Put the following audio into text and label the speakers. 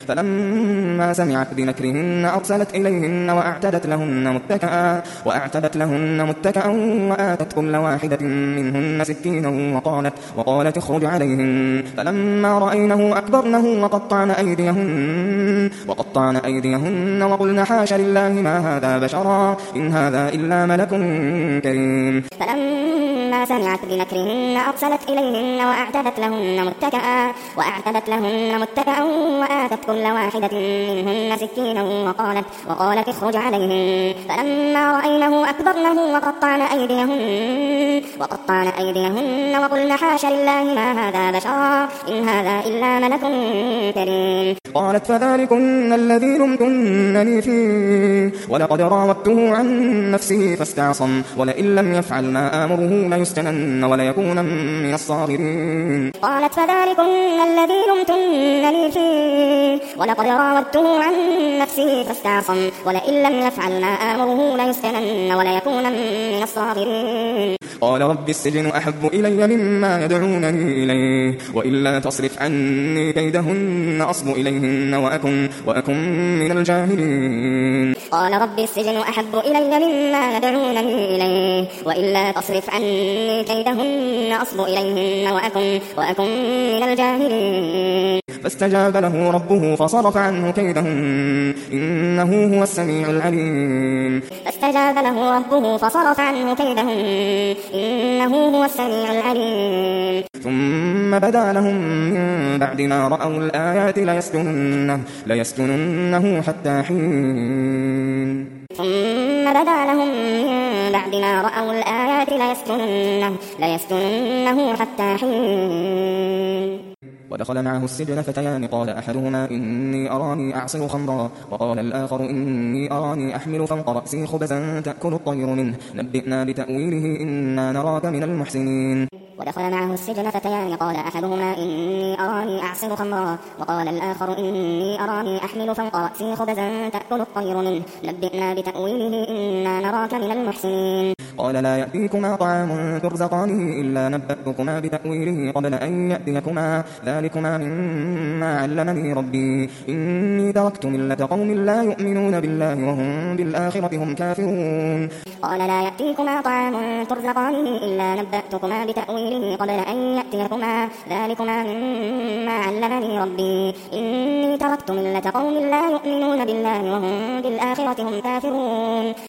Speaker 1: فلما سمعت بمكرهن أرسلت إليهن وأعتدت لهن متكأ وآتت كل واحدة منهن سكينا وقالت اخرج عليهن. فلما رأينه أكبرنه وقطعن أيديهن وقلن حاش لله ما هذا بشرا إن هذا إلا ملك كريم.
Speaker 2: فلما سمعت بمكرهن أرسلت إليهن وأعتدت لهن متكأ وآتت كل واحدة منهن سكينا وقالت اخرج عليهن. فلما رأينه أكبرنه وقطعن أيديهن وقلن حاش لله ما هذا بشرا إن هذا إلا ملك كريم.
Speaker 1: قالت فذلكن الذي لمتنني فيه ولقد راودته عن نفسه فاستعصم ولئن لم يفعل ما آمره ليسجنن وليكون من الصاغرين.
Speaker 2: قالت فذلكن الذي لمتنني فيه ولقد راودته عن نفسه فاستعصم ولئن لم يفعل ما آمره ليسجنن وليكون من الصاغرين.
Speaker 1: قال رب السجن أحب إلي مما يدعونني إليه وإلا تصرف عني كيدهن أصب إليهن وأكن من الجاهلين.
Speaker 2: قال رب السجن أحب إلي مما يدعونني إليه وإلا تصرف عني كيدهن أصب إليهن وأكن من الجاهلين.
Speaker 1: فاستجاب له ربه فصرف عنه كيدهن إنه هو السميع العليم.
Speaker 2: فاستجاب له ربه فصرف عنه كيدهن إنه هو السميع العليم.
Speaker 1: ثم بدا لهم من بعد ما رأوا الآيات ليسجننه حتى حين.
Speaker 2: ثم بدا لهم من بعد ما رأوا الآيات ليسجننه حتى حين.
Speaker 1: ودخل معه السجن فتيان قال أحدهما إني أراني أعصر خمرا وقال الآخر إني أراني أحمل فوق رأسي خبزا تأكل الطير منه نبئنا بتأويله إنا نراك من المحسنين.
Speaker 2: ودخل معه السجن فتيان قال أحدهما إني أراني أعصر خمرا وقال الآخر إني أراني أحمل فوق رأسي خبزا تأكل الطير منه نبئنا بتأويله إنا نراك من المحسنين.
Speaker 1: قال لا يأتيكما طعام ترزقانه إلا نبأتكما بتأويله قبل أن يأتيكما ذلكما مما علمني ربي إني تركت ملة قوم لا يؤمنون بالله وهم بالآخرة هم كافرون.
Speaker 2: قال لا يأتيكما طعام ترزقانه إلا نبأتكما بتأويله قبل أن يأتيكما ذلكما مما علمني ربي إني تركت ملة قوم لا يؤمنون بالله وهم بالآخرة هم كافرون.